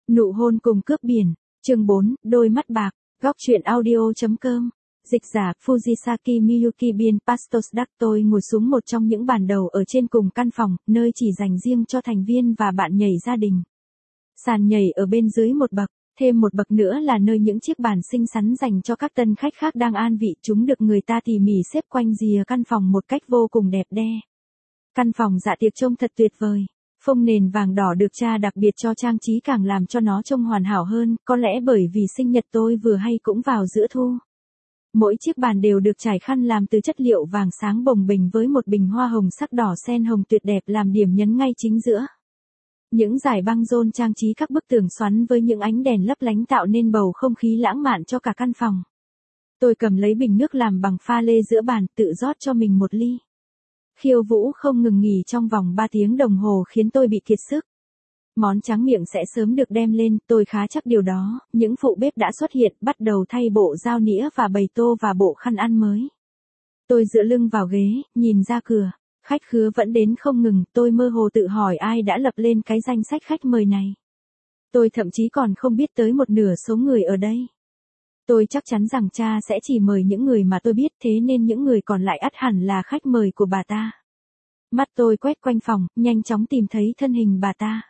Nụ hôn cùng cướp biển, chương 4, đôi mắt bạc, góc truyện audio.com. Dịch giả Fujisaki Miyuki Bin Pastos Dark. Tôi ngồi xuống một trong những bàn đầu ở trên cùng căn phòng, nơi chỉ dành riêng cho thành viên và bạn nhảy gia đình. Sàn nhảy ở bên dưới một bậc, thêm một bậc nữa là nơi những chiếc bàn xinh xắn dành cho các tân khách khác đang an vị. Chúng được người ta tỉ mỉ xếp quanh rìa căn phòng một cách vô cùng đẹp đẽ. Căn phòng dạ tiệc trông thật tuyệt vời. Phông nền vàng đỏ được cha đặc biệt cho trang trí càng làm cho nó trông hoàn hảo hơn, có lẽ bởi vì sinh nhật tôi vừa hay cũng vào giữa thu. Mỗi chiếc bàn đều được trải khăn làm từ chất liệu vàng sáng bồng bềnh với một bình hoa hồng sắc đỏ sen hồng tuyệt đẹp làm điểm nhấn ngay chính giữa. Những dải băng rôn trang trí các bức tường xoắn với những ánh đèn lấp lánh tạo nên bầu không khí lãng mạn cho cả căn phòng. Tôi cầm lấy bình nước làm bằng pha lê giữa bàn, tự rót cho mình một ly. Khiêu vũ không ngừng nghỉ trong vòng 3 tiếng đồng hồ khiến tôi bị kiệt sức. Món tráng miệng sẽ sớm được đem lên, tôi khá chắc điều đó. Những phụ bếp đã xuất hiện, bắt đầu thay bộ dao nĩa và bày tô và bộ khăn ăn mới. Tôi dựa lưng vào ghế, nhìn ra cửa. Khách khứa vẫn đến không ngừng, tôi mơ hồ tự hỏi ai đã lập lên cái danh sách khách mời này. Tôi thậm chí còn không biết tới một nửa số người ở đây. Tôi chắc chắn rằng cha sẽ chỉ mời những người mà tôi biết, thế nên những người còn lại ắt hẳn là khách mời của bà ta. Mắt tôi quét quanh phòng, nhanh chóng tìm thấy thân hình bà ta.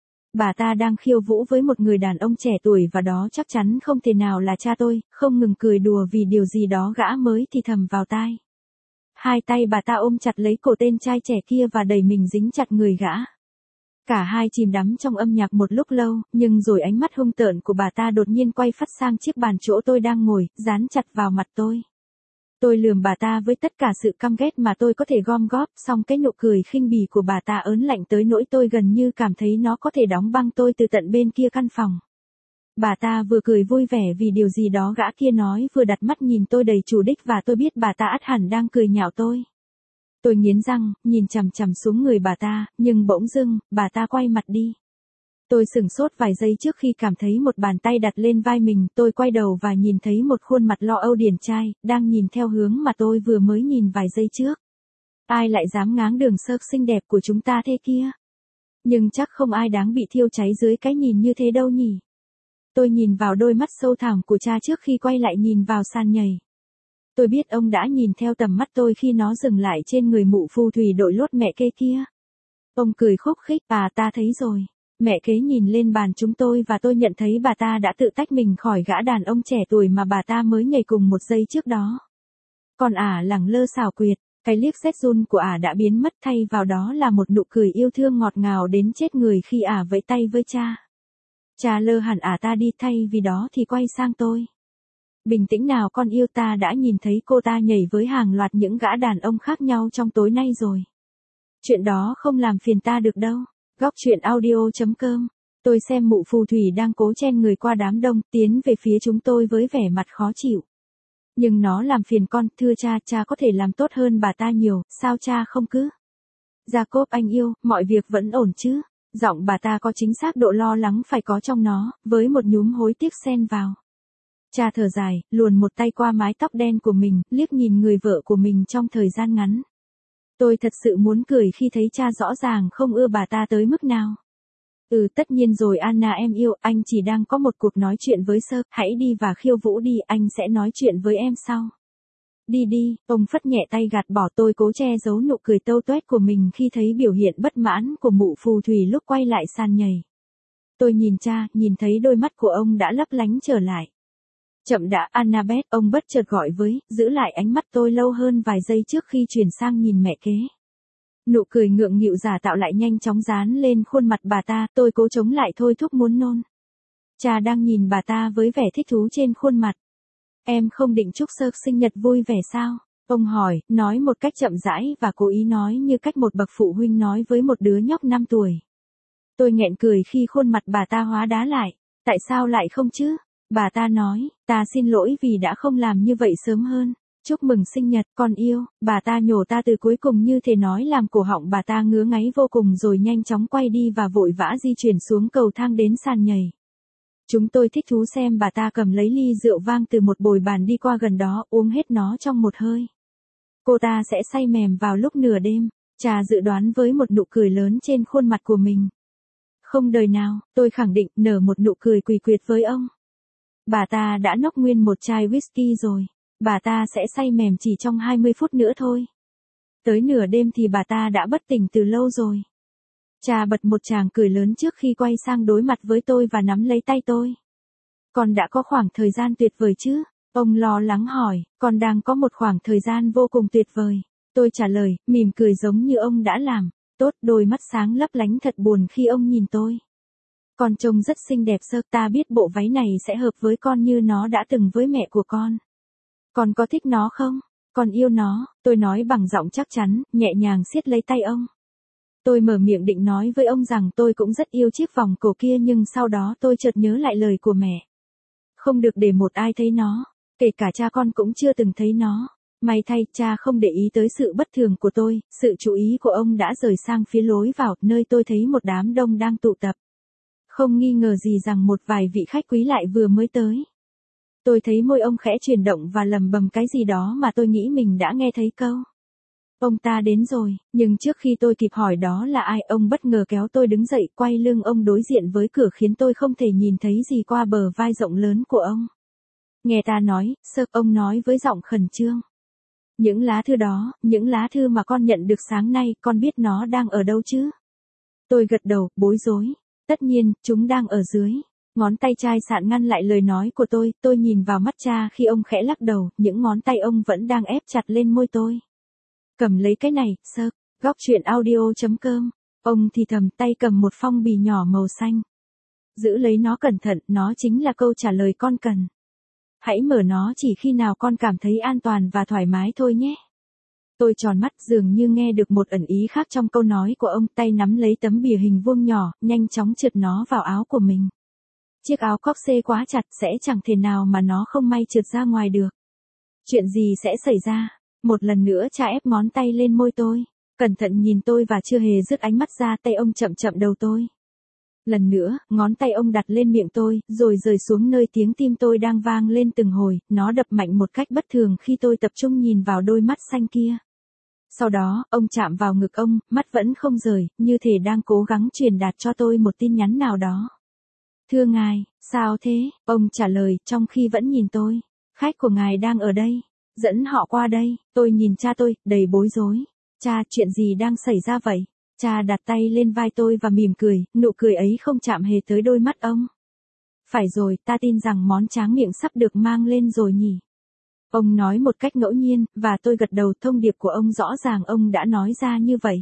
Bà ta đang khiêu vũ với một người đàn ông trẻ tuổi và đó chắc chắn không thể nào là cha tôi, không ngừng cười đùa vì điều gì đó gã mới thì thầm vào tai. Hai tay bà ta ôm chặt lấy cổ tên trai trẻ kia và đẩy mình dính chặt người gã. Cả hai chìm đắm trong âm nhạc một lúc lâu, nhưng rồi ánh mắt hung tợn của bà ta đột nhiên quay phắt sang chiếc bàn chỗ tôi đang ngồi, dán chặt vào mặt tôi. Tôi lườm bà ta với tất cả sự căm ghét mà tôi có thể gom góp, song cái nụ cười khinh bỉ của bà ta ớn lạnh tới nỗi tôi gần như cảm thấy nó có thể đóng băng tôi từ tận bên kia căn phòng. Bà ta vừa cười vui vẻ vì điều gì đó gã kia nói, vừa đặt mắt nhìn tôi đầy chủ đích và tôi biết bà ta ắt hẳn đang cười nhạo tôi. Tôi nghiến răng, nhìn chằm chằm xuống người bà ta, nhưng bỗng dưng, bà ta quay mặt đi. Tôi sửng sốt vài giây trước khi cảm thấy một bàn tay đặt lên vai mình, tôi quay đầu và nhìn thấy một khuôn mặt lo âu điển trai, đang nhìn theo hướng mà tôi vừa mới nhìn vài giây trước. Ai lại dám ngáng đường sơ xinh đẹp của chúng ta thế kia? Nhưng chắc không ai đáng bị thiêu cháy dưới cái nhìn như thế đâu nhỉ? Tôi nhìn vào đôi mắt sâu thẳm của cha trước khi quay lại nhìn vào sàn nhảy. Tôi biết ông đã nhìn theo tầm mắt tôi khi nó dừng lại trên người mụ phù thủy đội lốt mẹ kế kia. Ông cười khúc khích, ta thấy rồi. Mẹ kế nhìn lên bàn chúng tôi và tôi nhận thấy bà ta đã tự tách mình khỏi gã đàn ông trẻ tuổi mà bà ta mới nhảy cùng một giây trước đó. Còn lẳng lơ xảo quyệt, cái liếc xét run của đã biến mất, thay vào đó là một nụ cười yêu thương ngọt ngào đến chết người khi vẫy tay với cha. Cha lơ hẳn ta đi, thay vì đó thì quay sang tôi. Bình tĩnh nào con yêu, ta đã nhìn thấy cô ta nhảy với hàng loạt những gã đàn ông khác nhau trong tối nay rồi. Chuyện đó không làm phiền ta được đâu. Góc truyện audio.com. Tôi xem mụ phù thủy đang cố chen người qua đám đông, tiến về phía chúng tôi với vẻ mặt khó chịu. Nhưng nó làm phiền con, thưa cha có thể làm tốt hơn bà ta nhiều, sao cha không cứ? Jacob anh yêu, mọi việc vẫn ổn chứ? Giọng bà ta có chính xác độ lo lắng phải có trong nó, với một nhúm hối tiếc xen vào. Cha thở dài, luồn một tay qua mái tóc đen của mình, liếc nhìn người vợ của mình trong thời gian ngắn. Tôi thật sự muốn cười khi thấy cha rõ ràng không ưa bà ta tới mức nào. Tất nhiên rồi Anna em yêu, anh chỉ đang có một cuộc nói chuyện với sơ, hãy đi và khiêu vũ đi, anh sẽ nói chuyện với em sau. Đi, ông phất nhẹ tay gạt bỏ. Tôi cố che giấu nụ cười tâu tuét của mình khi thấy biểu hiện bất mãn của mụ phù thủy lúc quay lại sàn nhảy. Tôi nhìn cha, nhìn thấy đôi mắt của ông đã lấp lánh trở lại. Chậm đã Annabeth, ông bất chợt gọi với, giữ lại ánh mắt tôi lâu hơn vài giây trước khi chuyển sang nhìn mẹ kế. Nụ cười ngượng nghịu giả tạo lại nhanh chóng dán lên khuôn mặt bà ta, tôi cố chống lại thôi thúc muốn nôn. Cha đang nhìn bà ta với vẻ thích thú trên khuôn mặt. Em không định chúc sơ sinh nhật vui vẻ sao? Ông hỏi, nói một cách chậm rãi và cố ý nói như cách một bậc phụ huynh nói với một đứa nhóc 5 tuổi. Tôi nghẹn cười khi khuôn mặt bà ta hóa đá lại. Tại sao lại không chứ? Bà ta nói, ta xin lỗi vì đã không làm như vậy sớm hơn. Chúc mừng sinh nhật, con yêu. Bà ta nhổ ta từ cuối cùng như thể nói làm cổ họng bà ta ngứa ngáy vô cùng rồi nhanh chóng quay đi và vội vã di chuyển xuống cầu thang đến sàn nhảy. Chúng tôi thích thú xem bà ta cầm lấy ly rượu vang từ một bồi bàn đi qua gần đó, uống hết nó trong một hơi. Cô ta sẽ say mềm vào lúc nửa đêm, cha dự đoán với một nụ cười lớn trên khuôn mặt của mình. Không đời nào, tôi khẳng định, nở một nụ cười quỷ quyệt với ông. Bà ta đã nốc nguyên một chai whisky rồi. Bà ta sẽ say mềm chỉ trong 20 phút nữa thôi. Tới nửa đêm thì bà ta đã bất tỉnh từ lâu rồi. Cha bật một tràng cười lớn trước khi quay sang đối mặt với tôi và nắm lấy tay tôi. Con đã có khoảng thời gian tuyệt vời chứ? Ông lo lắng hỏi, con đang có một khoảng thời gian vô cùng tuyệt vời. Tôi trả lời, mỉm cười giống như ông đã làm. Tốt, đôi mắt sáng lấp lánh thật buồn khi ông nhìn tôi. Con trông rất xinh đẹp sơ, ta biết bộ váy này sẽ hợp với con như nó đã từng với mẹ của con. Con có thích nó không? Con yêu nó, tôi nói bằng giọng chắc chắn, nhẹ nhàng siết lấy tay ông. Tôi mở miệng định nói với ông rằng tôi cũng rất yêu chiếc vòng cổ kia nhưng sau đó tôi chợt nhớ lại lời của mẹ. Không được để một ai thấy nó, kể cả cha con cũng chưa từng thấy nó. May thay, cha không để ý tới sự bất thường của tôi, sự chú ý của ông đã rời sang phía lối vào, nơi tôi thấy một đám đông đang tụ tập. Không nghi ngờ gì rằng một vài vị khách quý lại vừa mới tới. Tôi thấy môi ông khẽ chuyển động và lẩm bẩm cái gì đó mà tôi nghĩ mình đã nghe thấy câu. Ông ta đến rồi, nhưng trước khi tôi kịp hỏi đó là ai, ông bất ngờ kéo tôi đứng dậy, quay lưng ông đối diện với cửa khiến tôi không thể nhìn thấy gì qua bờ vai rộng lớn của ông. Nghe ta nói, sơ, ông nói với giọng khẩn trương. Những lá thư đó, những lá thư mà con nhận được sáng nay, con biết nó đang ở đâu chứ? Tôi gật đầu, bối rối. Tất nhiên, chúng đang ở dưới. Ngón tay chai sạn ngăn lại lời nói của tôi nhìn vào mắt cha khi ông khẽ lắc đầu, những ngón tay ông vẫn đang ép chặt lên môi tôi. Cầm lấy cái này, sơ, góc chuyện audio.com. Ông thì thầm tay cầm một phong bì nhỏ màu xanh. Giữ lấy nó cẩn thận, nó chính là câu trả lời con cần. Hãy mở nó chỉ khi nào con cảm thấy an toàn và thoải mái thôi nhé. Tôi tròn mắt dường như nghe được một ẩn ý khác trong câu nói của ông, tay nắm lấy tấm bìa hình vuông nhỏ, nhanh chóng trượt nó vào áo của mình. Chiếc áo corset quá chặt sẽ chẳng thể nào mà nó không may trượt ra ngoài được. Chuyện gì sẽ xảy ra? Một lần nữa cha ép ngón tay lên môi tôi, cẩn thận nhìn tôi và chưa hề dứt ánh mắt ra, tay ông chậm chậm đầu tôi. Lần nữa, ngón tay ông đặt lên miệng tôi, rồi rời xuống nơi tiếng tim tôi đang vang lên từng hồi, nó đập mạnh một cách bất thường khi tôi tập trung nhìn vào đôi mắt xanh kia. Sau đó, ông chạm vào ngực ông, mắt vẫn không rời, như thể đang cố gắng truyền đạt cho tôi một tin nhắn nào đó. Thưa ngài, sao thế? Ông trả lời, trong khi vẫn nhìn tôi. Khách của ngài đang ở đây. Dẫn họ qua đây. Tôi nhìn cha tôi, đầy bối rối. Cha, chuyện gì đang xảy ra vậy? Cha đặt tay lên vai tôi và mỉm cười, nụ cười ấy không chạm hề tới đôi mắt ông. Phải rồi, ta tin rằng món tráng miệng sắp được mang lên rồi nhỉ? Ông nói một cách ngẫu nhiên, và tôi gật đầu, thông điệp của ông rõ ràng ông đã nói ra như vậy.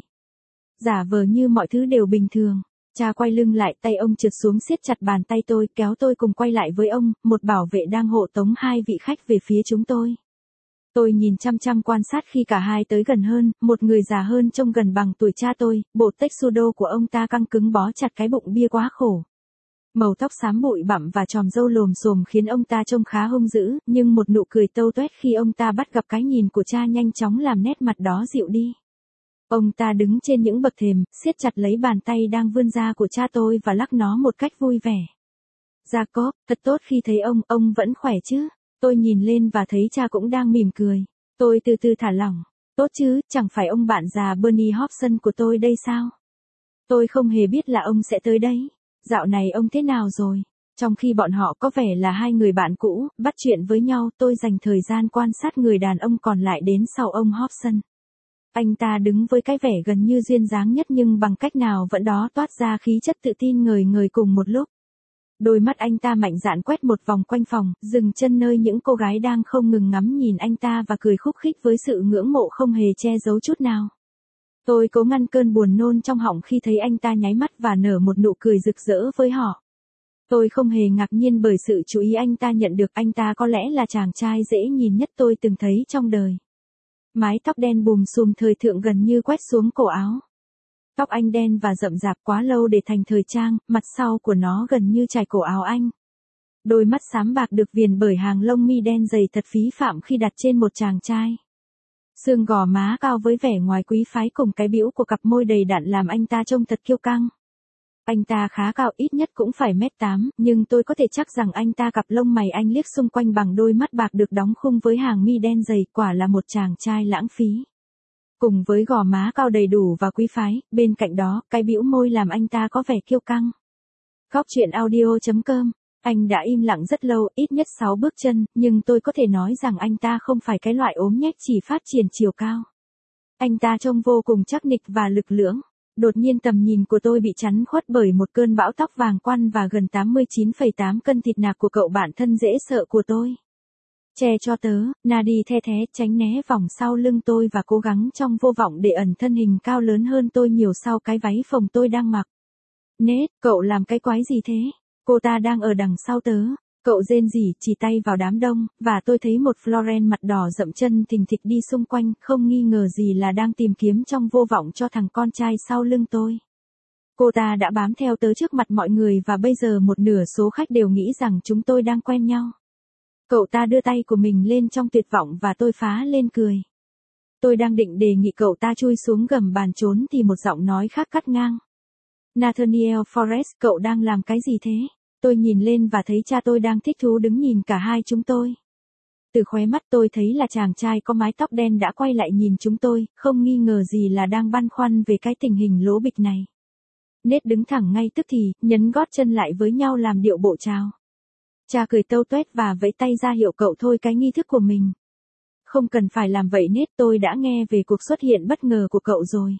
Giả vờ như mọi thứ đều bình thường. Cha quay lưng lại, tay ông trượt xuống siết chặt bàn tay tôi, kéo tôi cùng quay lại với ông, một bảo vệ đang hộ tống hai vị khách về phía chúng tôi. Tôi nhìn chăm chăm quan sát khi cả hai tới gần hơn, một người già hơn trông gần bằng tuổi cha tôi, bộ tuxedo của ông ta căng cứng bó chặt cái bụng bia quá khổ. Màu tóc xám bụi bặm và chòm râu lồm xồm khiến ông ta trông khá hung dữ, nhưng một nụ cười tâu tuét khi ông ta bắt gặp cái nhìn của cha nhanh chóng làm nét mặt đó dịu đi. Ông ta đứng trên những bậc thềm, siết chặt lấy bàn tay đang vươn ra của cha tôi và lắc nó một cách vui vẻ. Jacob, thật tốt khi thấy ông vẫn khỏe chứ? Tôi nhìn lên và thấy cha cũng đang mỉm cười. Tôi từ từ thả lỏng. Tốt chứ, chẳng phải ông bạn già Bernie Hobson của tôi đây sao? Tôi không hề biết là ông sẽ tới đấy. Dạo này ông thế nào rồi? Trong khi bọn họ có vẻ là hai người bạn cũ, bắt chuyện với nhau, tôi dành thời gian quan sát người đàn ông còn lại đến sau ông Hobson. Anh ta đứng với cái vẻ gần như duyên dáng nhất nhưng bằng cách nào vẫn đó toát ra khí chất tự tin ngời ngời cùng một lúc. Đôi mắt anh ta mạnh dạn quét một vòng quanh phòng, dừng chân nơi những cô gái đang không ngừng ngắm nhìn anh ta và cười khúc khích với sự ngưỡng mộ không hề che giấu chút nào. Tôi cố ngăn cơn buồn nôn trong họng khi thấy anh ta nháy mắt và nở một nụ cười rực rỡ với họ. Tôi không hề ngạc nhiên bởi sự chú ý anh ta nhận được, anh ta có lẽ là chàng trai dễ nhìn nhất tôi từng thấy trong đời. Mái tóc đen bùm xùm thời thượng gần như quét xuống cổ áo. Tóc anh đen và rậm rạp quá lâu để thành thời trang, mặt sau của nó gần như trải cổ áo anh. Đôi mắt xám bạc được viền bởi hàng lông mi đen dày thật phí phạm khi đặt trên một chàng trai. Xương gò má cao với vẻ ngoài quý phái cùng cái bĩu của cặp môi đầy đặn làm anh ta trông thật kiêu căng. Anh ta khá cao, ít nhất cũng phải 1m8, nhưng tôi có thể chắc rằng anh ta cặp lông mày anh liếc xung quanh bằng đôi mắt bạc được đóng khung với hàng mi đen dày, quả là một chàng trai lãng phí. cùng với gò má cao đầy đủ và quý phái, bên cạnh đó, cái bĩu môi làm anh ta có vẻ kiêu căng. Góc truyện audio.com. Anh đã im lặng rất lâu, ít nhất 6 bước chân, nhưng tôi có thể nói rằng anh ta không phải cái loại ốm nhách chỉ phát triển chiều cao. Anh ta trông vô cùng chắc nịch và lực lưỡng. Đột nhiên tầm nhìn của tôi bị chắn khuất bởi một cơn bão tóc vàng quăn và gần 89,8 cân thịt nạc của cậu bạn thân dễ sợ của tôi. Che cho tớ, Nadi the thé tránh né vòng sau lưng tôi và cố gắng trong vô vọng để ẩn thân hình cao lớn hơn tôi nhiều sau cái váy phồng tôi đang mặc. Nết, cậu làm cái quái gì thế? Cô ta đang ở đằng sau tớ. Cậu rên rỉ chỉ tay vào đám đông, và tôi thấy một Floren mặt đỏ dậm chân thình thịch đi xung quanh, không nghi ngờ gì là đang tìm kiếm trong vô vọng cho thằng con trai sau lưng tôi. Cô ta đã bám theo tớ trước mặt mọi người và bây giờ một nửa số khách đều nghĩ rằng chúng tôi đang quen nhau. Cậu ta đưa tay của mình lên trong tuyệt vọng và tôi phá lên cười. Tôi đang định đề nghị cậu ta chui xuống gầm bàn trốn thì một giọng nói khác cắt ngang. Nathaniel Forrest, cậu đang làm cái gì thế? Tôi nhìn lên và thấy cha tôi đang thích thú đứng nhìn cả hai chúng tôi. Từ khóe mắt tôi thấy là chàng trai có mái tóc đen đã quay lại nhìn chúng tôi, không nghi ngờ gì là đang băn khoăn về cái tình hình lố bịch này. Nết đứng thẳng ngay tức thì, nhấn gót chân lại với nhau làm điệu bộ chào. Cha cười tâu tuét và vẫy tay ra hiệu cậu thôi cái nghi thức của mình. Không cần phải làm vậy Nết, tôi đã nghe về cuộc xuất hiện bất ngờ của cậu rồi.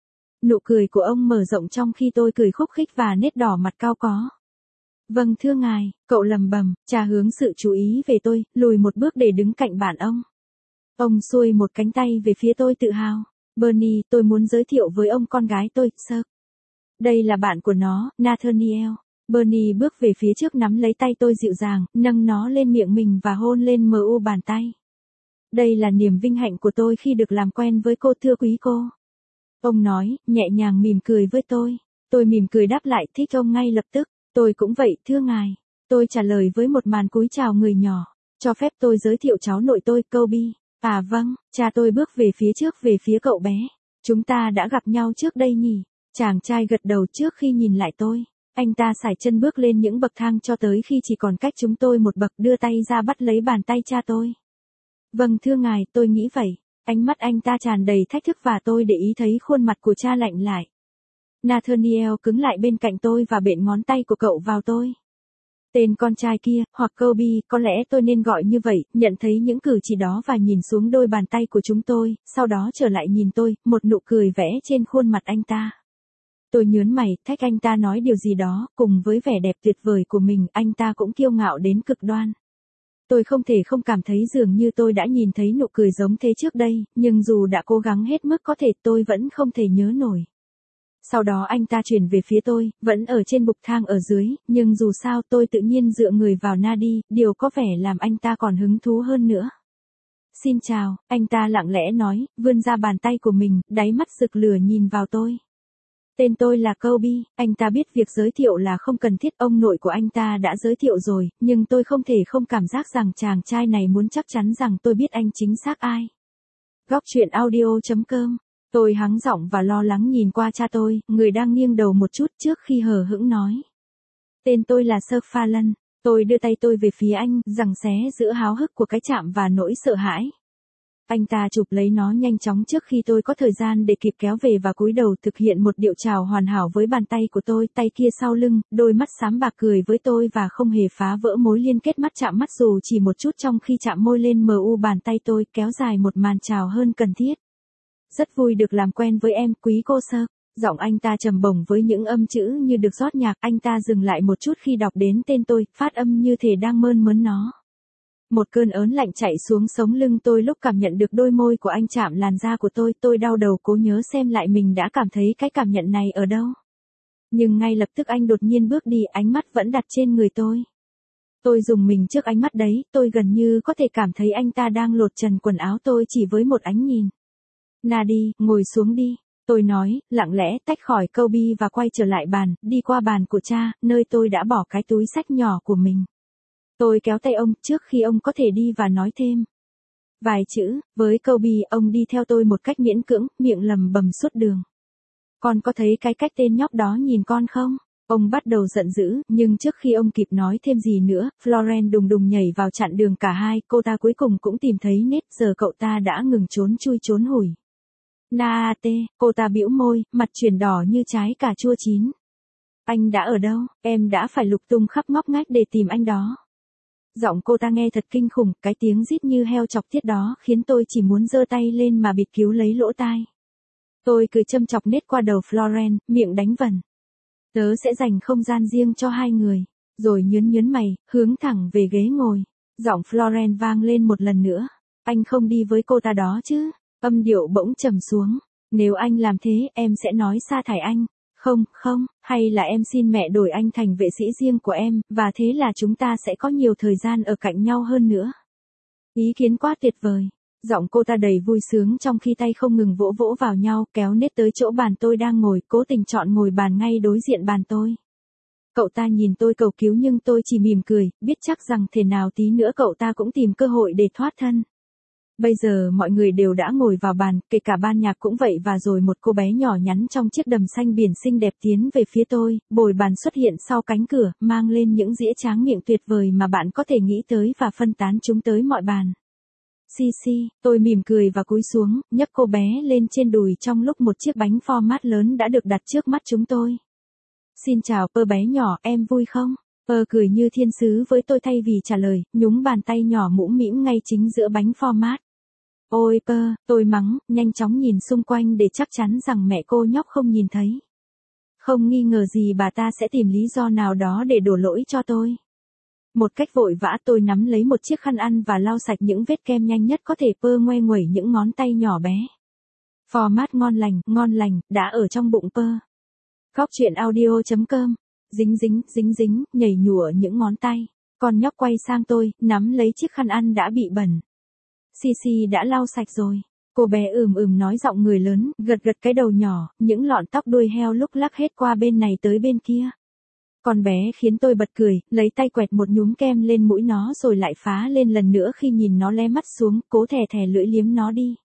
Nụ cười của ông mở rộng trong khi tôi cười khúc khích và Nết đỏ mặt cao có. Vâng thưa ngài, cậu lầm bầm, cha hướng sự chú ý về tôi, lùi một bước để đứng cạnh bạn ông. Ông xuôi một cánh tay về phía tôi tự hào. Bernie, tôi muốn giới thiệu với ông con gái tôi, Sir. Đây là bạn của nó, Nathaniel. Bernie bước về phía trước nắm lấy tay tôi dịu dàng, nâng nó lên miệng mình và hôn lên mu bàn tay. Đây là niềm vinh hạnh của tôi khi được làm quen với cô thưa quý cô. Ông nói, nhẹ nhàng mỉm cười với tôi. Tôi mỉm cười đáp lại thích ông ngay lập tức. Tôi cũng vậy thưa ngài. Tôi trả lời với một màn cúi chào người nhỏ. Cho phép tôi giới thiệu cháu nội tôi, Kobe. À vâng, cha tôi bước về phía trước về phía cậu bé. Chúng ta đã gặp nhau trước đây nhỉ? Chàng trai gật đầu trước khi nhìn lại tôi. Anh ta sải chân bước lên những bậc thang cho tới khi chỉ còn cách chúng tôi một bậc đưa tay ra bắt lấy bàn tay cha tôi. Vâng thưa ngài, tôi nghĩ vậy. Ánh mắt anh ta tràn đầy thách thức và tôi để ý thấy khuôn mặt của cha lạnh lại. Nathaniel cứng lại bên cạnh tôi và bện ngón tay của cậu vào tôi. Tên con trai kia, hoặc Kobe, có lẽ tôi nên gọi như vậy, nhận thấy những cử chỉ đó và nhìn xuống đôi bàn tay của chúng tôi, sau đó trở lại nhìn tôi, một nụ cười vẽ trên khuôn mặt anh ta. Tôi nhớn mày, thách anh ta nói điều gì đó, cùng với vẻ đẹp tuyệt vời của mình, anh ta cũng kiêu ngạo đến cực đoan. Tôi không thể không cảm thấy dường như tôi đã nhìn thấy nụ cười giống thế trước đây, nhưng dù đã cố gắng hết mức có thể tôi vẫn không thể nhớ nổi. Sau đó anh ta chuyển về phía tôi, vẫn ở trên bục thang ở dưới, nhưng dù sao tôi tự nhiên dựa người vào Nadi, điều có vẻ làm anh ta còn hứng thú hơn nữa. Xin chào, anh ta lặng lẽ nói, vươn ra bàn tay của mình, đáy mắt rực lửa nhìn vào tôi. Tên tôi là Kobe, anh ta biết việc giới thiệu là không cần thiết, ông nội của anh ta đã giới thiệu rồi, nhưng tôi không thể không cảm giác rằng chàng trai này muốn chắc chắn rằng tôi biết anh chính xác ai. Góc truyện audio.com. Tôi hắng giọng và lo lắng nhìn qua cha tôi, người đang nghiêng đầu một chút trước khi hờ hững nói. Tên tôi là Sir Phalan. Tôi đưa tay tôi về phía anh, giằng xé giữa háo hức của cái chạm và nỗi sợ hãi. Anh ta chụp lấy nó nhanh chóng trước khi tôi có thời gian để kịp kéo về và cúi đầu thực hiện một điệu chào hoàn hảo với bàn tay của tôi, tay kia sau lưng, đôi mắt xám bạc cười với tôi và không hề phá vỡ mối liên kết mắt chạm mắt dù chỉ một chút trong khi chạm môi lên mu bàn tay tôi, kéo dài một màn chào hơn cần thiết. Rất vui được làm quen với em, quý cô Sir. Giọng anh ta trầm bổng với những âm chữ như được rót nhạc, anh ta dừng lại một chút khi đọc đến tên tôi, phát âm như thể đang mơn mớn nó. Một cơn ớn lạnh chạy xuống sống lưng tôi lúc cảm nhận được đôi môi của anh chạm làn da của tôi đau đầu cố nhớ xem lại mình đã cảm thấy cái cảm nhận này ở đâu. Nhưng ngay lập tức anh đột nhiên bước đi, ánh mắt vẫn đặt trên người tôi. Tôi rùng mình trước ánh mắt đấy, tôi gần như có thể cảm thấy anh ta đang lột trần quần áo tôi chỉ với một ánh nhìn. Nadi, ngồi xuống đi. Tôi nói, lặng lẽ tách khỏi Kobe và quay trở lại bàn, đi qua bàn của cha, nơi tôi đã bỏ cái túi xách nhỏ của mình. Tôi kéo tay ông trước khi ông có thể đi và nói thêm vài chữ, với Kobe, ông đi theo tôi một cách miễn cưỡng, miệng lầm bầm suốt đường. Con có thấy cái cách tên nhóc đó nhìn con không? Ông bắt đầu giận dữ, nhưng trước khi ông kịp nói thêm gì nữa, Floren đùng đùng nhảy vào chặn đường cả hai, cô ta cuối cùng cũng tìm thấy nết, giờ cậu ta đã ngừng trốn chui trốn hủi. Naate, cô ta bĩu môi, mặt chuyển đỏ như trái cà chua chín. Anh đã ở đâu? Em đã phải lục tung khắp ngóc ngách để tìm anh đó. Giọng cô ta nghe thật kinh khủng, cái tiếng rít như heo chọc tiết đó khiến tôi chỉ muốn giơ tay lên mà bịt cứu lấy lỗ tai. Tôi cười châm chọc nết qua đầu Florence, miệng đánh vần. Tớ sẽ dành không gian riêng cho hai người. Rồi nhớn mày, hướng thẳng về ghế ngồi. Giọng Florence vang lên một lần nữa. Anh không đi với cô ta đó chứ? Âm điệu bỗng trầm xuống. Nếu anh làm thế, em sẽ nói sa thải anh. Không, hay là em xin mẹ đổi anh thành vệ sĩ riêng của em, và thế là chúng ta sẽ có nhiều thời gian ở cạnh nhau hơn nữa. Ý kiến quá tuyệt vời. Giọng cô ta đầy vui sướng trong khi tay không ngừng vỗ vỗ vào nhau, kéo nết tới chỗ bàn tôi đang ngồi, cố tình chọn ngồi bàn ngay đối diện bàn tôi. Cậu ta nhìn tôi cầu cứu nhưng tôi chỉ mỉm cười, biết chắc rằng thể nào tí nữa cậu ta cũng tìm cơ hội để thoát thân. Bây giờ mọi người đều đã ngồi vào bàn, kể cả ban nhạc cũng vậy, và rồi một cô bé nhỏ nhắn trong chiếc đầm xanh biển xinh đẹp tiến về phía tôi, bồi bàn xuất hiện sau cánh cửa, mang lên những dĩa tráng miệng tuyệt vời mà bạn có thể nghĩ tới và phân tán chúng tới mọi bàn. Xì, tôi mỉm cười và cúi xuống, nhấc cô bé lên trên đùi trong lúc một chiếc bánh format lớn đã được đặt trước mắt chúng tôi. Xin chào Pơ bé nhỏ, em vui không? Pơ cười như thiên sứ với tôi thay vì trả lời, nhúng bàn tay nhỏ mũm mĩm ngay chính giữa bánh format. Ôi Pơ, tôi mắng, nhanh chóng nhìn xung quanh để chắc chắn rằng mẹ cô nhóc không nhìn thấy. Không nghi ngờ gì bà ta sẽ tìm lý do nào đó để đổ lỗi cho tôi. Một cách vội vã tôi nắm lấy một chiếc khăn ăn và lau sạch những vết kem nhanh nhất có thể. Pơ ngoe nguẩy những ngón tay nhỏ bé. Format ngon lành, đã ở trong bụng Pơ. Góc truyện audio.com. Dính, nhảy nhủa những ngón tay. Con nhóc quay sang tôi, nắm lấy chiếc khăn ăn đã bị bẩn. Xì đã lau sạch rồi. Cô bé nói giọng người lớn, gật cái đầu nhỏ, những lọn tóc đuôi heo lúc lắc hết qua bên này tới bên kia. Con bé khiến tôi bật cười, lấy tay quẹt một nhúm kem lên mũi nó rồi lại phá lên lần nữa khi nhìn nó lé mắt xuống, cố thè lưỡi liếm nó đi.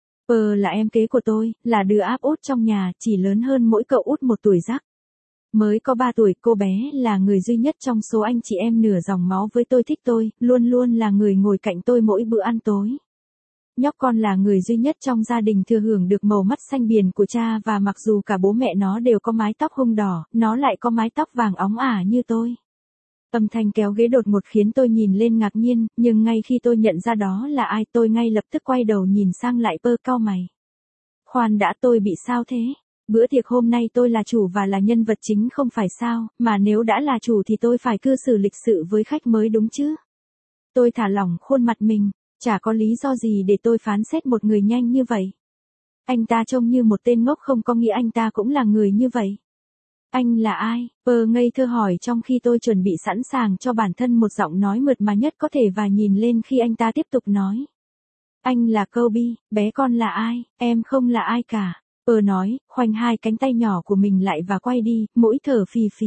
Pơ là em kế của tôi, là đứa áp út trong nhà, chỉ lớn hơn mỗi cậu út 1 tuổi rắc. Mới có 3 tuổi, cô bé là người duy nhất trong số anh chị em nửa dòng máu với tôi thích tôi, luôn là người ngồi cạnh tôi mỗi bữa ăn tối. Nhóc con là người duy nhất trong gia đình thừa hưởng được màu mắt xanh biển của cha, và mặc dù cả bố mẹ nó đều có mái tóc hung đỏ, nó lại có mái tóc vàng óng ả như tôi. Âm thanh kéo ghế đột ngột khiến tôi nhìn lên ngạc nhiên, nhưng ngay khi tôi nhận ra đó là ai, tôi ngay lập tức quay đầu nhìn sang lại. Pơ cau mày. Khoan đã, tôi bị sao thế? Bữa tiệc hôm nay tôi là chủ và là nhân vật chính không phải sao, mà nếu đã là chủ thì tôi phải cư xử lịch sự với khách mới đúng chứ. Tôi thả lỏng khuôn mặt mình, chả có lý do gì để tôi phán xét một người nhanh như vậy. Anh ta trông như một tên ngốc, không có nghĩa anh ta cũng là người như vậy. Anh là ai? Pơ ngây thơ hỏi trong khi tôi chuẩn bị sẵn sàng cho bản thân một giọng nói mượt mà nhất có thể và nhìn lên khi anh ta tiếp tục nói. Anh là Kobe, bé con là ai? Em không là ai cả. Pơ nói, khoanh hai cánh tay nhỏ của mình lại và quay đi, mũi thở phì phì.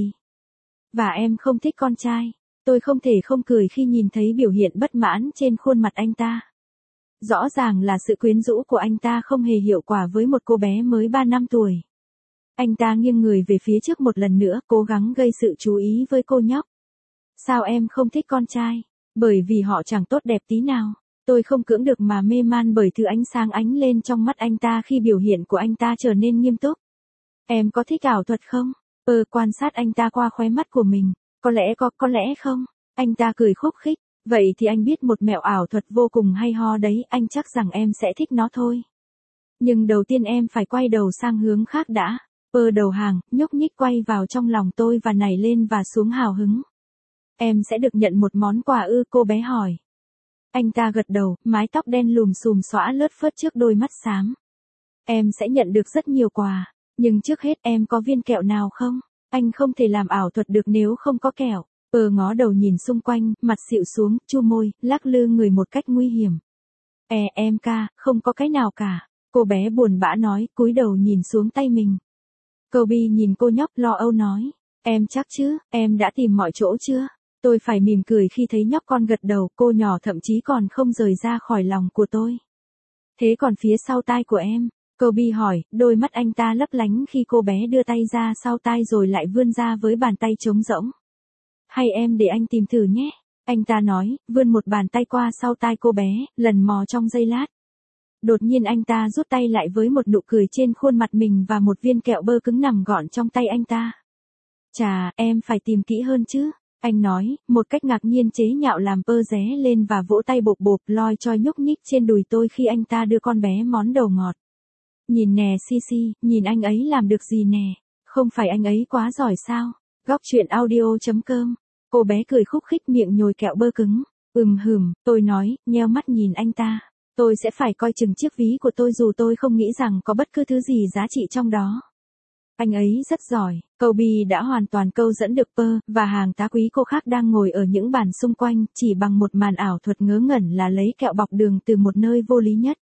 Và em không thích con trai. Tôi không thể không cười khi nhìn thấy biểu hiện bất mãn trên khuôn mặt anh ta. Rõ ràng là sự quyến rũ của anh ta không hề hiệu quả với một cô bé mới 3 năm tuổi. Anh ta nghiêng người về phía trước một lần nữa, cố gắng gây sự chú ý với cô nhóc. Sao em không thích con trai? Bởi vì họ chẳng tốt đẹp tí nào. Tôi không cưỡng được mà mê man bởi thứ ánh sáng ánh lên trong mắt anh ta khi biểu hiện của anh ta trở nên nghiêm túc. Em có thích ảo thuật không? Pơ quan sát anh ta qua khóe mắt của mình. Có lẽ không. Anh ta cười khúc khích. Vậy thì anh biết một mẹo ảo thuật vô cùng hay ho đấy, anh chắc rằng em sẽ thích nó thôi. Nhưng đầu tiên em phải quay đầu sang hướng khác đã. Pơ đầu hàng, nhúc nhích quay vào trong lòng tôi và nảy lên và xuống hào hứng. Em sẽ được nhận một món quà ư? Cô bé hỏi. Anh ta gật đầu, mái tóc đen lùm xùm xõa lướt phớt trước đôi mắt xám. Em sẽ nhận được rất nhiều quà, nhưng trước hết em có viên kẹo nào không? Anh không thể làm ảo thuật được nếu không có kẹo. Pơ ngó đầu nhìn xung quanh, mặt xịu xuống, chu môi, lắc lư người một cách nguy hiểm. Em ca, không có cái nào cả. Cô bé buồn bã nói, cúi đầu nhìn xuống tay mình. Kobe nhìn cô nhóc lo âu nói. Em chắc chứ, em đã tìm mọi chỗ chưa? Tôi phải mỉm cười khi thấy nhóc con gật đầu, cô nhỏ thậm chí còn không rời ra khỏi lòng của tôi. Thế còn phía sau tai của em? Kobe hỏi, đôi mắt anh ta lấp lánh khi cô bé đưa tay ra sau tai rồi lại vươn ra với bàn tay trống rỗng. Hay em để anh tìm thử nhé. Anh ta nói, vươn một bàn tay qua sau tai cô bé, lần mò trong giây lát. Đột nhiên anh ta rút tay lại với một nụ cười trên khuôn mặt mình và một viên kẹo bơ cứng nằm gọn trong tay anh ta. Chà, em phải tìm kỹ hơn chứ. Anh nói, một cách ngạc nhiên chế nhạo làm Pơ ré lên và vỗ tay bộp bộp loi choi nhúc nhích trên đùi tôi khi anh ta đưa con bé món đầu ngọt. Nhìn nè Sisi, nhìn anh ấy làm được gì nè. Không phải anh ấy quá giỏi sao? Góc truyện audio.com. Cô bé cười khúc khích miệng nhồi kẹo bơ cứng. Tôi nói, nheo mắt nhìn anh ta. Tôi sẽ phải coi chừng chiếc ví của tôi dù tôi không nghĩ rằng có bất cứ thứ gì giá trị trong đó. Anh ấy rất giỏi. Kobe đã hoàn toàn câu dẫn được Pơ, và hàng tá quý cô khác đang ngồi ở những bàn xung quanh, chỉ bằng một màn ảo thuật ngớ ngẩn là lấy kẹo bọc đường từ một nơi vô lý nhất.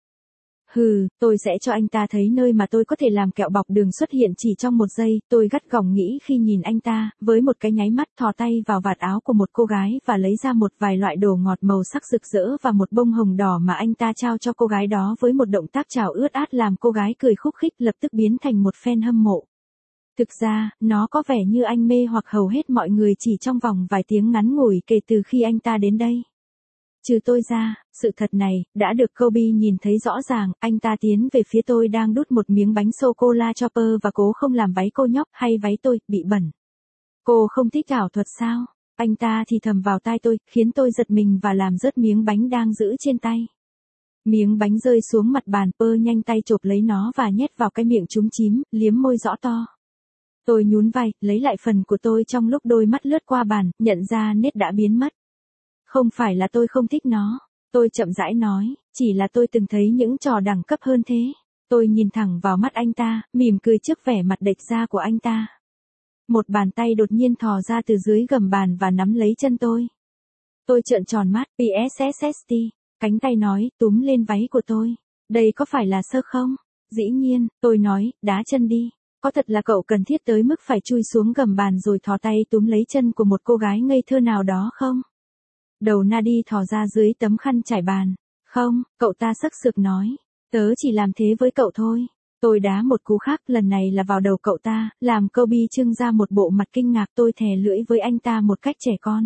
Tôi sẽ cho anh ta thấy nơi mà tôi có thể làm kẹo bọc đường xuất hiện chỉ trong một giây, tôi gắt gỏng nghĩ khi nhìn anh ta, với một cái nháy mắt thò tay vào vạt áo của một cô gái và lấy ra một vài loại đồ ngọt màu sắc rực rỡ và một bông hồng đỏ mà anh ta trao cho cô gái đó với một động tác chào ướt át làm cô gái cười khúc khích lập tức biến thành một fan hâm mộ. Thực ra, nó có vẻ như anh mê hoặc hầu hết mọi người chỉ trong vòng vài tiếng ngắn ngủi kể từ khi anh ta đến đây. Trừ tôi ra, sự thật này, đã được Kobe nhìn thấy rõ ràng, anh ta tiến về phía tôi đang đút một miếng bánh sô-cô-la cho Pơ và cố không làm váy cô nhóc hay váy tôi bị bẩn. Cô không thích ảo thuật sao? Anh ta thì thầm vào tai tôi, khiến tôi giật mình và làm rớt miếng bánh đang giữ trên tay. Miếng bánh rơi xuống mặt bàn, Pơ nhanh tay chộp lấy nó và nhét vào cái miệng chúm chím, liếm môi rõ to. Tôi nhún vai, lấy lại phần của tôi trong lúc đôi mắt lướt qua bàn, nhận ra nét đã biến mất. Không phải là tôi không thích nó, tôi chậm rãi nói, chỉ là tôi từng thấy những trò đẳng cấp hơn thế. Tôi nhìn thẳng vào mắt anh ta, mỉm cười trước vẻ mặt đệch ra của anh ta. Một bàn tay đột nhiên thò ra từ dưới gầm bàn và nắm lấy chân tôi. Tôi trợn tròn mắt, PSSST, cánh tay nói, túm lên váy của tôi. Đây có phải là sơ không? Dĩ nhiên, tôi nói, đá chân đi. Có thật là cậu cần thiết tới mức phải chui xuống gầm bàn rồi thò tay túm lấy chân của một cô gái ngây thơ nào đó không? Đầu Nadi thò ra dưới tấm khăn trải bàn. Không, cậu ta sấc sực nói. Tớ chỉ làm thế với cậu thôi. Tôi đá một cú khác, lần này là vào đầu cậu ta, làm Kobe trưng ra một bộ mặt kinh ngạc. Tôi thè lưỡi với anh ta một cách trẻ con.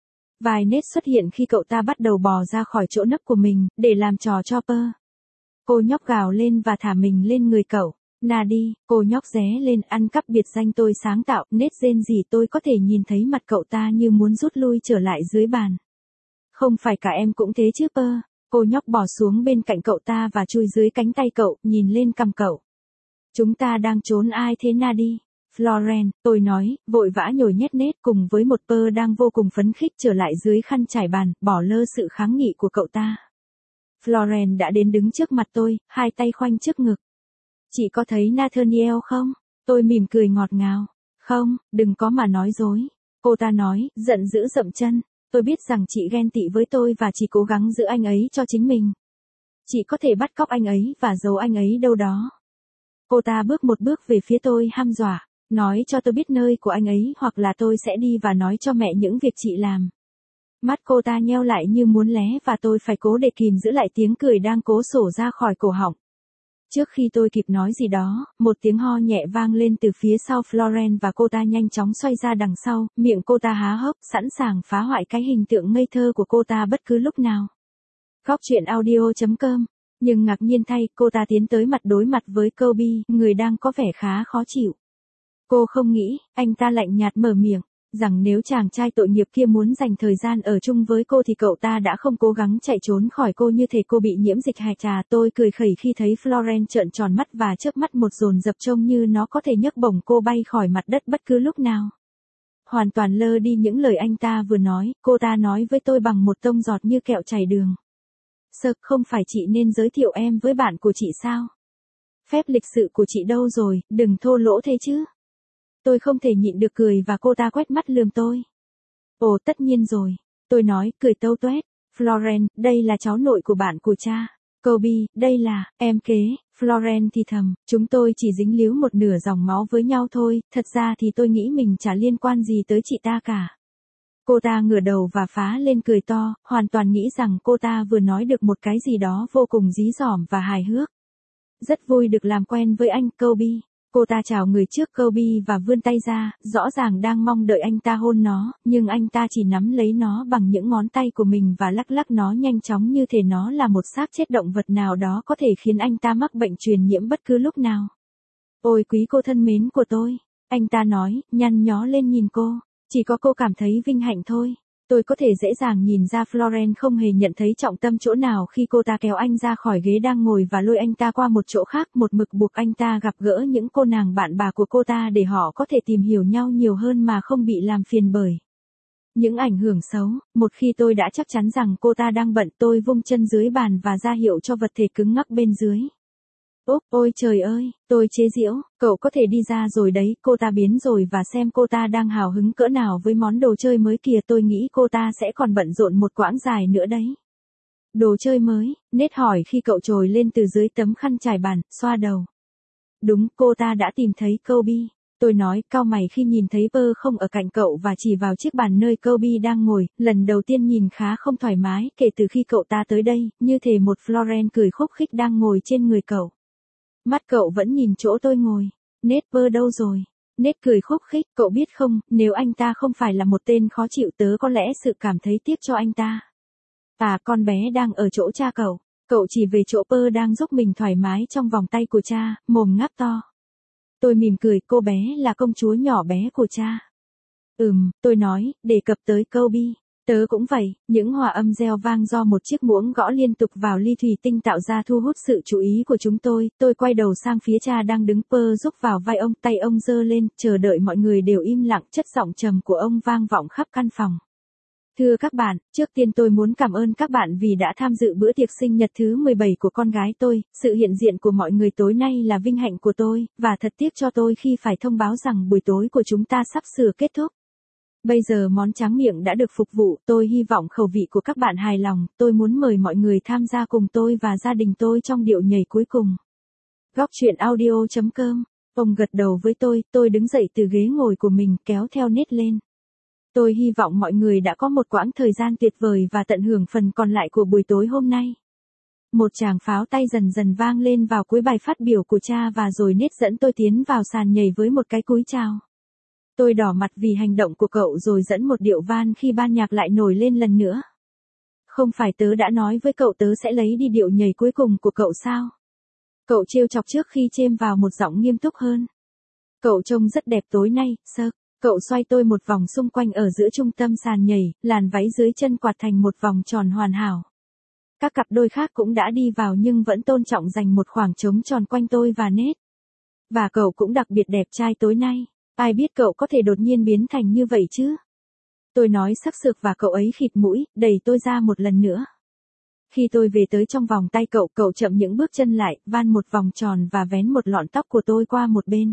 Vài nét xuất hiện khi cậu ta bắt đầu bò ra khỏi chỗ nấp của mình, để làm trò cho Pơ. Cô nhóc gào lên và thả mình lên người cậu. Nadi, cô nhóc ré lên, ăn cắp biệt danh tôi sáng tạo, nét rên rỉ. Tôi có thể nhìn thấy mặt cậu ta như muốn rút lui trở lại dưới bàn. Không phải cả em cũng thế chứ Pơ. Cô nhóc bỏ xuống bên cạnh cậu ta và chui dưới cánh tay cậu, nhìn lên cằm cậu. Chúng ta đang trốn ai thế Nadi? Florence, tôi nói, vội vã nhồi nhét nét cùng với một Pơ đang vô cùng phấn khích trở lại dưới khăn trải bàn, bỏ lơ sự kháng nghị của cậu ta. Florence đã đến đứng trước mặt tôi, hai tay khoanh trước ngực. Chị có thấy Nathaniel không? Tôi mỉm cười ngọt ngào. Không, đừng có mà nói dối. Cô ta nói, giận dữ dậm chân. Tôi biết rằng chị ghen tị với tôi và chỉ cố gắng giữ anh ấy cho chính mình. Chị có thể bắt cóc anh ấy và giấu anh ấy đâu đó. Cô ta bước một bước về phía tôi hăm dọa. Nói cho tôi biết nơi của anh ấy hoặc là tôi sẽ đi và nói cho mẹ những việc chị làm. Mắt cô ta nheo lại như muốn lé và tôi phải cố để kìm giữ lại tiếng cười đang cố sổ ra khỏi cổ họng. Trước khi tôi kịp nói gì đó, một tiếng ho nhẹ vang lên từ phía sau Florence và cô ta nhanh chóng xoay ra đằng sau, miệng cô ta há hốc, sẵn sàng phá hoại cái hình tượng ngây thơ của cô ta bất cứ lúc nào. Góc truyện audio.com. Nhưng ngạc nhiên thay, cô ta tiến tới mặt đối mặt với Kobe, người đang có vẻ khá khó chịu. Cô không nghĩ, anh ta lạnh nhạt mở miệng, rằng nếu chàng trai tội nghiệp kia muốn dành thời gian ở chung với cô thì cậu ta đã không cố gắng chạy trốn khỏi cô như thể cô bị nhiễm dịch hài trà. Tôi cười khẩy khi thấy Florence trợn tròn mắt và chớp mắt một dồn dập trông như nó có thể nhấc bổng cô bay khỏi mặt đất bất cứ lúc nào. Hoàn toàn lơ đi những lời anh ta vừa nói, cô ta nói với tôi bằng một tông giọt như kẹo chảy đường. Sơ, không phải chị nên giới thiệu em với bạn của chị sao? Phép lịch sự của chị đâu rồi, đừng thô lỗ thế chứ. Tôi không thể nhịn được cười và cô ta quét mắt lườm tôi. Ồ tất nhiên rồi. Tôi nói, cười tâu tuét. Florence, đây là cháu nội của bạn của cha. Kobe, đây là, em kế. Florence thì thầm, chúng tôi chỉ dính líu một nửa dòng máu với nhau thôi, thật ra thì tôi nghĩ mình chả liên quan gì tới chị ta cả. Cô ta ngửa đầu và phá lên cười to, hoàn toàn nghĩ rằng cô ta vừa nói được một cái gì đó vô cùng dí dỏm và hài hước. Rất vui được làm quen với anh, Kobe. Cô ta chào người trước Kobe và vươn tay ra, rõ ràng đang mong đợi anh ta hôn nó, nhưng anh ta chỉ nắm lấy nó bằng những ngón tay của mình và lắc lắc nó nhanh chóng như thể nó là một xác chết động vật nào đó có thể khiến anh ta mắc bệnh truyền nhiễm bất cứ lúc nào. Ôi quý cô thân mến của tôi, anh ta nói, nhăn nhó lên nhìn cô, chỉ có cô cảm thấy vinh hạnh thôi. Tôi có thể dễ dàng nhìn ra Florence không hề nhận thấy trọng tâm chỗ nào khi cô ta kéo anh ra khỏi ghế đang ngồi và lôi anh ta qua một chỗ khác, một mực buộc anh ta gặp gỡ những cô nàng bạn bà của cô ta để họ có thể tìm hiểu nhau nhiều hơn mà không bị làm phiền bởi những ảnh hưởng xấu. Một khi tôi đã chắc chắn rằng cô ta đang bận, tôi vung chân dưới bàn và ra hiệu cho vật thể cứng ngắc bên dưới. Úp, ôi trời ơi, tôi chế giễu, cậu có thể đi ra rồi đấy, cô ta biến rồi và xem cô ta đang hào hứng cỡ nào với món đồ chơi mới kìa, tôi nghĩ cô ta sẽ còn bận rộn một quãng dài nữa đấy. Đồ chơi mới, Nết hỏi khi cậu trồi lên từ dưới tấm khăn trải bàn, xoa đầu. Đúng, cô ta đã tìm thấy Kobe. Tôi nói, cau mày khi nhìn thấy Pearl không ở cạnh cậu và chỉ vào chiếc bàn nơi Kobe đang ngồi, lần đầu tiên nhìn khá không thoải mái kể từ khi cậu ta tới đây, như thể một Florence cười khúc khích đang ngồi trên người cậu. Mắt cậu vẫn nhìn chỗ tôi ngồi. Nết, Pearl đâu rồi? Nết cười khúc khích, cậu biết không, nếu anh ta không phải là một tên khó chịu tớ có lẽ sự cảm thấy tiếc cho anh ta. À, con bé đang ở chỗ cha cậu. Cậu chỉ về chỗ Pearl đang giúp mình thoải mái trong vòng tay của cha, mồm ngáp to. Tôi mỉm cười, cô bé là công chúa nhỏ bé của cha. Tôi nói, đề cập tới Kobe. Tớ cũng vậy, những hòa âm reo vang do một chiếc muỗng gõ liên tục vào ly thủy tinh tạo ra thu hút sự chú ý của chúng tôi quay đầu sang phía cha đang đứng, Pearl giúp vào vai ông, tay ông giơ lên, chờ đợi mọi người đều im lặng, chất giọng trầm của ông vang vọng khắp căn phòng. Thưa các bạn, trước tiên tôi muốn cảm ơn các bạn vì đã tham dự bữa tiệc sinh nhật thứ 17 của con gái tôi, sự hiện diện của mọi người tối nay là vinh hạnh của tôi, và thật tiếc cho tôi khi phải thông báo rằng buổi tối của chúng ta sắp sửa kết thúc. Bây giờ món tráng miệng đã được phục vụ, tôi hy vọng khẩu vị của các bạn hài lòng, tôi muốn mời mọi người tham gia cùng tôi và gia đình tôi trong điệu nhảy cuối cùng. Góc truyện audio.com. Ông gật đầu với tôi đứng dậy từ ghế ngồi của mình kéo theo Nết lên. Tôi hy vọng mọi người đã có một quãng thời gian tuyệt vời và tận hưởng phần còn lại của buổi tối hôm nay. Một tràng pháo tay dần dần vang lên vào cuối bài phát biểu của cha và rồi Nết dẫn tôi tiến vào sàn nhảy với một cái cúi chào. Tôi đỏ mặt vì hành động của cậu rồi dẫn một điệu van khi ban nhạc lại nổi lên lần nữa. Không phải tớ đã nói với cậu tớ sẽ lấy đi điệu nhảy cuối cùng của cậu sao? Cậu trêu chọc trước khi chêm vào một giọng nghiêm túc hơn. Cậu trông rất đẹp tối nay, sir. Cậu xoay tôi một vòng xung quanh ở giữa trung tâm sàn nhảy, làn váy dưới chân quạt thành một vòng tròn hoàn hảo. Các cặp đôi khác cũng đã đi vào nhưng vẫn tôn trọng dành một khoảng trống tròn quanh tôi và Nết. Và cậu cũng đặc biệt đẹp trai tối nay. Ai biết cậu có thể đột nhiên biến thành như vậy chứ? Tôi nói sắc sược và cậu ấy khịt mũi, đẩy tôi ra một lần nữa. Khi tôi về tới trong vòng tay cậu, cậu chậm những bước chân lại, van một vòng tròn và vén một lọn tóc của tôi qua một bên.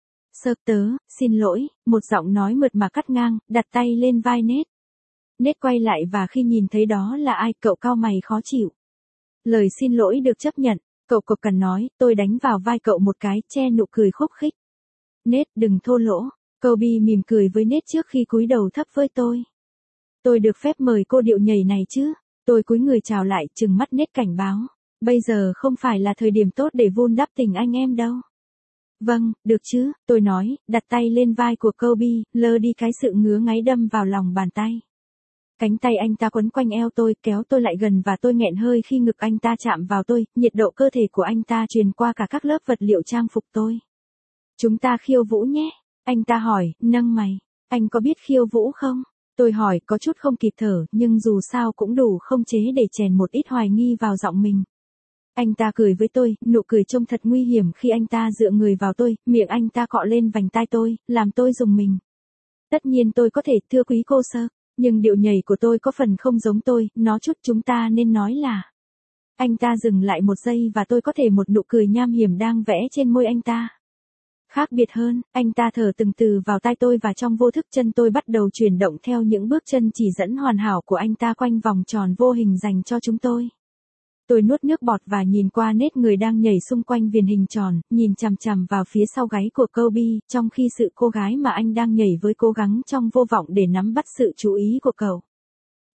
Sơ tớ, xin lỗi, một giọng nói mượt mà cắt ngang, đặt tay lên vai Nết. Nết quay lại và khi nhìn thấy đó là ai, cậu cau mày khó chịu. Lời xin lỗi được chấp nhận, cậu cộc cằn nói, tôi đánh vào vai cậu một cái, che nụ cười khúc khích. Nết, đừng thô lỗ. Kobe mỉm cười với Nết trước khi cúi đầu thấp với tôi. Tôi được phép mời cô điệu nhảy này chứ? Tôi cúi người chào lại, trừng mắt Nết cảnh báo. Bây giờ không phải là thời điểm tốt để vun đắp tình anh em đâu. Vâng, được chứ, tôi nói, đặt tay lên vai của Kobe, lơ đi cái sự ngứa ngáy đâm vào lòng bàn tay. Cánh tay anh ta quấn quanh eo tôi, kéo tôi lại gần và tôi nghẹn hơi khi ngực anh ta chạm vào tôi, nhiệt độ cơ thể của anh ta truyền qua cả các lớp vật liệu trang phục tôi. Chúng ta khiêu vũ nhé, anh ta hỏi, nâng mày. Anh có biết khiêu vũ không? Tôi hỏi, có chút không kịp thở, nhưng dù sao cũng đủ không chế để chèn một ít hoài nghi vào giọng mình. Anh ta cười với tôi, nụ cười trông thật nguy hiểm khi anh ta dựa người vào tôi, miệng anh ta cọ lên vành tai tôi, làm tôi rùng mình. Tất nhiên tôi có thể, thưa quý cô sơ, nhưng điệu nhảy của tôi có phần không giống tôi, nó chút chúng ta nên nói là. Anh ta dừng lại một giây và tôi có thể một nụ cười nham hiểm đang vẽ trên môi anh ta. Khác biệt hơn, anh ta thở từng từ vào tai tôi và trong vô thức chân tôi bắt đầu chuyển động theo những bước chân chỉ dẫn hoàn hảo của anh ta quanh vòng tròn vô hình dành cho chúng tôi. Tôi nuốt nước bọt và nhìn qua Nết người đang nhảy xung quanh viền hình tròn, nhìn chằm chằm vào phía sau gáy của Kobe, trong khi sự cô gái mà anh đang nhảy với cố gắng trong vô vọng để nắm bắt sự chú ý của cậu.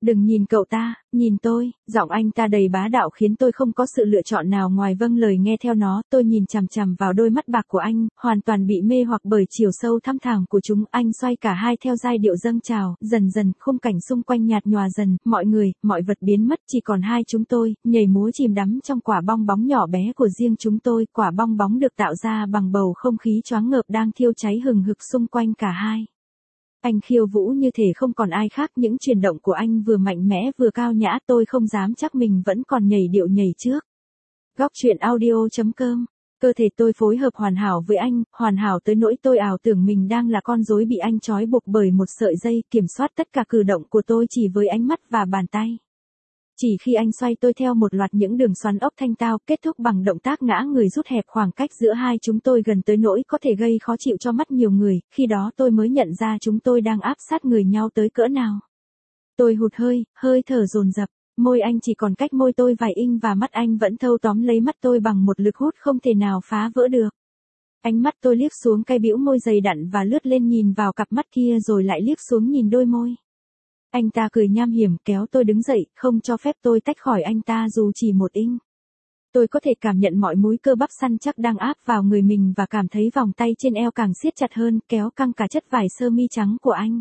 Đừng nhìn cậu ta, nhìn tôi. Giọng anh ta đầy bá đạo khiến tôi không có sự lựa chọn nào ngoài vâng lời nghe theo nó. Tôi nhìn chằm chằm vào đôi mắt bạc của anh, hoàn toàn bị mê hoặc bởi chiều sâu thăm thẳm của chúng. Anh xoay cả hai theo giai điệu dâng trào, dần dần khung cảnh xung quanh nhạt nhòa dần, mọi người, mọi vật biến mất, chỉ còn hai chúng tôi, nhảy múa chìm đắm trong quả bong bóng nhỏ bé của riêng chúng tôi. Quả bong bóng được tạo ra bằng bầu không khí choáng ngợp đang thiêu cháy hừng hực xung quanh cả hai. Anh khiêu vũ như thể không còn ai khác, những chuyển động của anh vừa mạnh mẽ vừa cao nhã, tôi không dám chắc mình vẫn còn nhảy điệu nhảy trước. Góc truyện audio.com. Cơ thể tôi phối hợp hoàn hảo với anh, hoàn hảo tới nỗi tôi ảo tưởng mình đang là con rối bị anh trói buộc bởi một sợi dây, kiểm soát tất cả cử động của tôi chỉ với ánh mắt và bàn tay. Chỉ khi anh xoay tôi theo một loạt những đường xoắn ốc thanh tao, kết thúc bằng động tác ngã người rút hẹp khoảng cách giữa hai chúng tôi gần tới nỗi có thể gây khó chịu cho mắt nhiều người, khi đó tôi mới nhận ra chúng tôi đang áp sát người nhau tới cỡ nào. Tôi hụt hơi thở dồn dập, môi anh chỉ còn cách môi tôi vài inch và mắt anh vẫn thâu tóm lấy mắt tôi bằng một lực hút không thể nào phá vỡ được. Ánh mắt tôi liếc xuống cái bĩu môi dày đặn và lướt lên nhìn vào cặp mắt kia rồi lại liếc xuống nhìn đôi môi. Anh ta cười nham hiểm kéo tôi đứng dậy, không cho phép tôi tách khỏi anh ta dù chỉ một inch. Tôi có thể cảm nhận mọi múi cơ bắp săn chắc đang áp vào người mình và cảm thấy vòng tay trên eo càng siết chặt hơn, kéo căng cả chất vải sơ mi trắng của anh.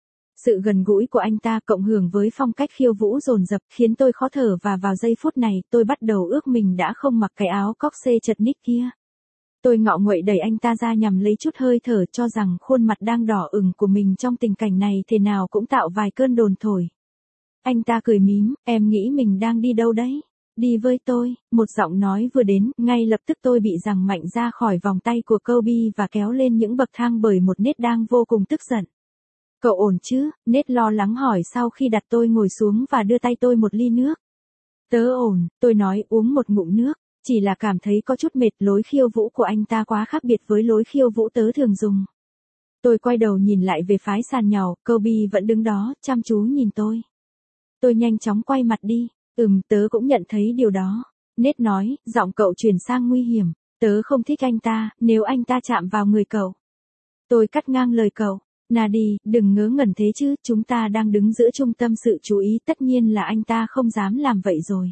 Sự gần gũi của anh ta cộng hưởng với phong cách khiêu vũ dồn dập khiến tôi khó thở và vào giây phút này tôi bắt đầu ước mình đã không mặc cái áo cocktail chật ních kia. Tôi ngọ nguậy đẩy anh ta ra nhằm lấy chút hơi thở cho rằng khuôn mặt đang đỏ ửng của mình trong tình cảnh này thế nào cũng tạo vài cơn đồn thổi. Anh ta cười mím, em nghĩ mình đang đi đâu đấy? Đi với tôi, một giọng nói vừa đến, ngay lập tức tôi bị giằng mạnh ra khỏi vòng tay của Kobe và kéo lên những bậc thang bởi một Nate đang vô cùng tức giận. Cậu ổn chứ? Nate lo lắng hỏi sau khi đặt tôi ngồi xuống và đưa tay tôi một ly nước. Tớ ổn, tôi nói uống một ngụm nước. Chỉ là cảm thấy có chút mệt, lối khiêu vũ của anh ta quá khác biệt với lối khiêu vũ tớ thường dùng. Tôi quay đầu nhìn lại về phái sàn nhàu, Kobe vẫn đứng đó, chăm chú nhìn tôi. Tôi nhanh chóng quay mặt đi, tớ cũng nhận thấy điều đó. Nate nói, giọng cậu chuyển sang nguy hiểm, tớ không thích anh ta, nếu anh ta chạm vào người cậu. Tôi cắt ngang lời cậu, Nadi, đừng ngớ ngẩn thế chứ, chúng ta đang đứng giữa trung tâm sự chú ý, tất nhiên là anh ta không dám làm vậy rồi.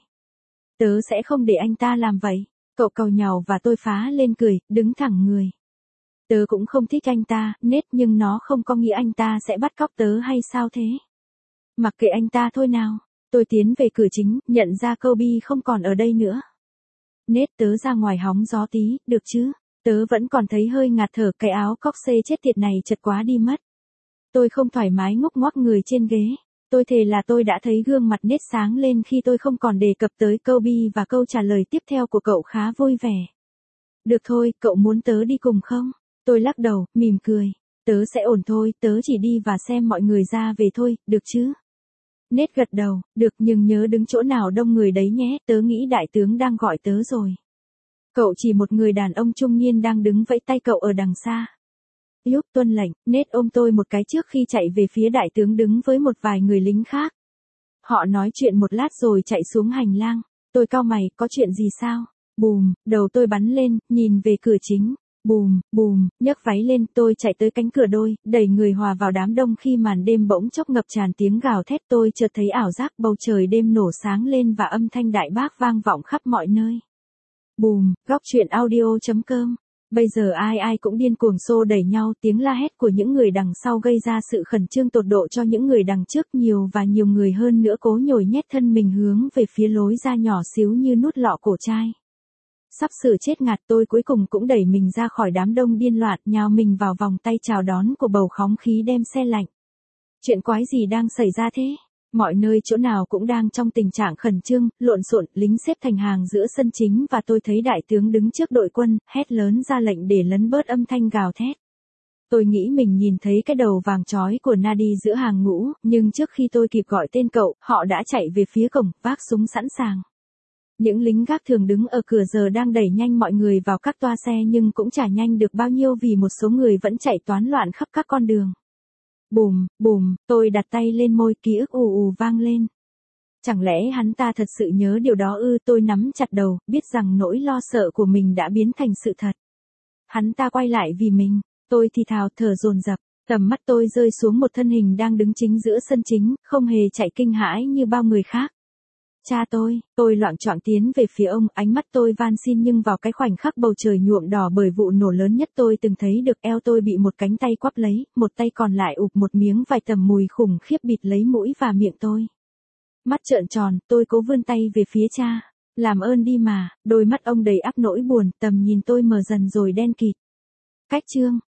Tớ sẽ không để anh ta làm vậy. Cậu càu nhàu và tôi phá lên cười, đứng thẳng người. Tớ cũng không thích anh ta, Nate, nhưng nó không có nghĩa anh ta sẽ bắt cóc tớ hay sao thế? Mặc kệ anh ta thôi nào. Tôi tiến về cửa chính, nhận ra Kobe không còn ở đây nữa. Nate, tớ ra ngoài hóng gió tí, được chứ? Tớ vẫn còn thấy hơi ngạt thở, cái áo cocktail chết tiệt này chật quá đi mất. Tôi không thoải mái ngúc ngoắc người trên ghế. Tôi thề là tôi đã thấy gương mặt Nate sáng lên khi tôi không còn đề cập tới Kobe và câu trả lời tiếp theo của cậu khá vui vẻ. Được thôi, cậu muốn tớ đi cùng không? Tôi lắc đầu, mỉm cười. Tớ sẽ ổn thôi, tớ chỉ đi và xem mọi người ra về thôi, được chứ? Nate gật đầu, được, nhưng nhớ đứng chỗ nào đông người đấy nhé, tớ nghĩ đại tướng đang gọi tớ rồi. Cậu chỉ một người đàn ông trung niên đang đứng vẫy tay cậu ở đằng xa. Lúc tuân lệnh, Nate ôm tôi một cái trước khi chạy về phía đại tướng đứng với một vài người lính khác. Họ nói chuyện một lát rồi chạy xuống hành lang. Tôi cau mày, có chuyện gì sao? Bùm, đầu tôi bắn lên, nhìn về cửa chính. Bùm, bùm, nhấc váy lên, tôi chạy tới cánh cửa đôi, đẩy người hòa vào đám đông khi màn đêm bỗng chốc ngập tràn tiếng gào thét. Tôi chợt thấy ảo giác bầu trời đêm nổ sáng lên và âm thanh đại bác vang vọng khắp mọi nơi. Bùm, góc truyện audio.com. Bây giờ ai cũng điên cuồng xô đẩy nhau, tiếng la hét của những người đằng sau gây ra sự khẩn trương tột độ cho những người đằng trước, nhiều và nhiều người hơn nữa cố nhồi nhét thân mình hướng về phía lối ra nhỏ xíu như nút lọ cổ chai. Sắp sửa chết ngạt, tôi cuối cùng cũng đẩy mình ra khỏi đám đông điên loạn, nhào mình vào vòng tay chào đón của bầu khói khí đem xe lạnh. Chuyện quái gì đang xảy ra thế? Mọi nơi chỗ nào cũng đang trong tình trạng khẩn trương, lộn xộn, lính xếp thành hàng giữa sân chính và tôi thấy đại tướng đứng trước đội quân, hét lớn ra lệnh để lấn bớt âm thanh gào thét. Tôi nghĩ mình nhìn thấy cái đầu vàng chói của Nadi giữa hàng ngũ, nhưng trước khi tôi kịp gọi tên cậu, họ đã chạy về phía cổng, vác súng sẵn sàng. Những lính gác thường đứng ở cửa giờ đang đẩy nhanh mọi người vào các toa xe nhưng cũng chả nhanh được bao nhiêu vì một số người vẫn chạy toán loạn khắp các con đường. Bùm, bùm, tôi đặt tay lên môi, ký ức ù ù vang lên. Chẳng lẽ hắn ta thật sự nhớ điều đó ư? Tôi nắm chặt đầu, biết rằng nỗi lo sợ của mình đã biến thành sự thật. Hắn ta quay lại vì mình, tôi thì thào thở dồn dập. Tầm mắt tôi rơi xuống một thân hình đang đứng chính giữa sân chính, không hề chạy kinh hãi như bao người khác. Cha tôi loạng choạng tiến về phía ông, ánh mắt tôi van xin nhưng vào cái khoảnh khắc bầu trời nhuộm đỏ bởi vụ nổ lớn nhất tôi từng thấy được, eo tôi bị một cánh tay quắp lấy, một tay còn lại ụp một miếng vài tầm mùi khủng khiếp bịt lấy mũi và miệng tôi. Mắt trợn tròn, tôi cố vươn tay về phía cha. Làm ơn đi mà, đôi mắt ông đầy áp nỗi buồn, tầm nhìn tôi mờ dần rồi đen kịt. Cách chương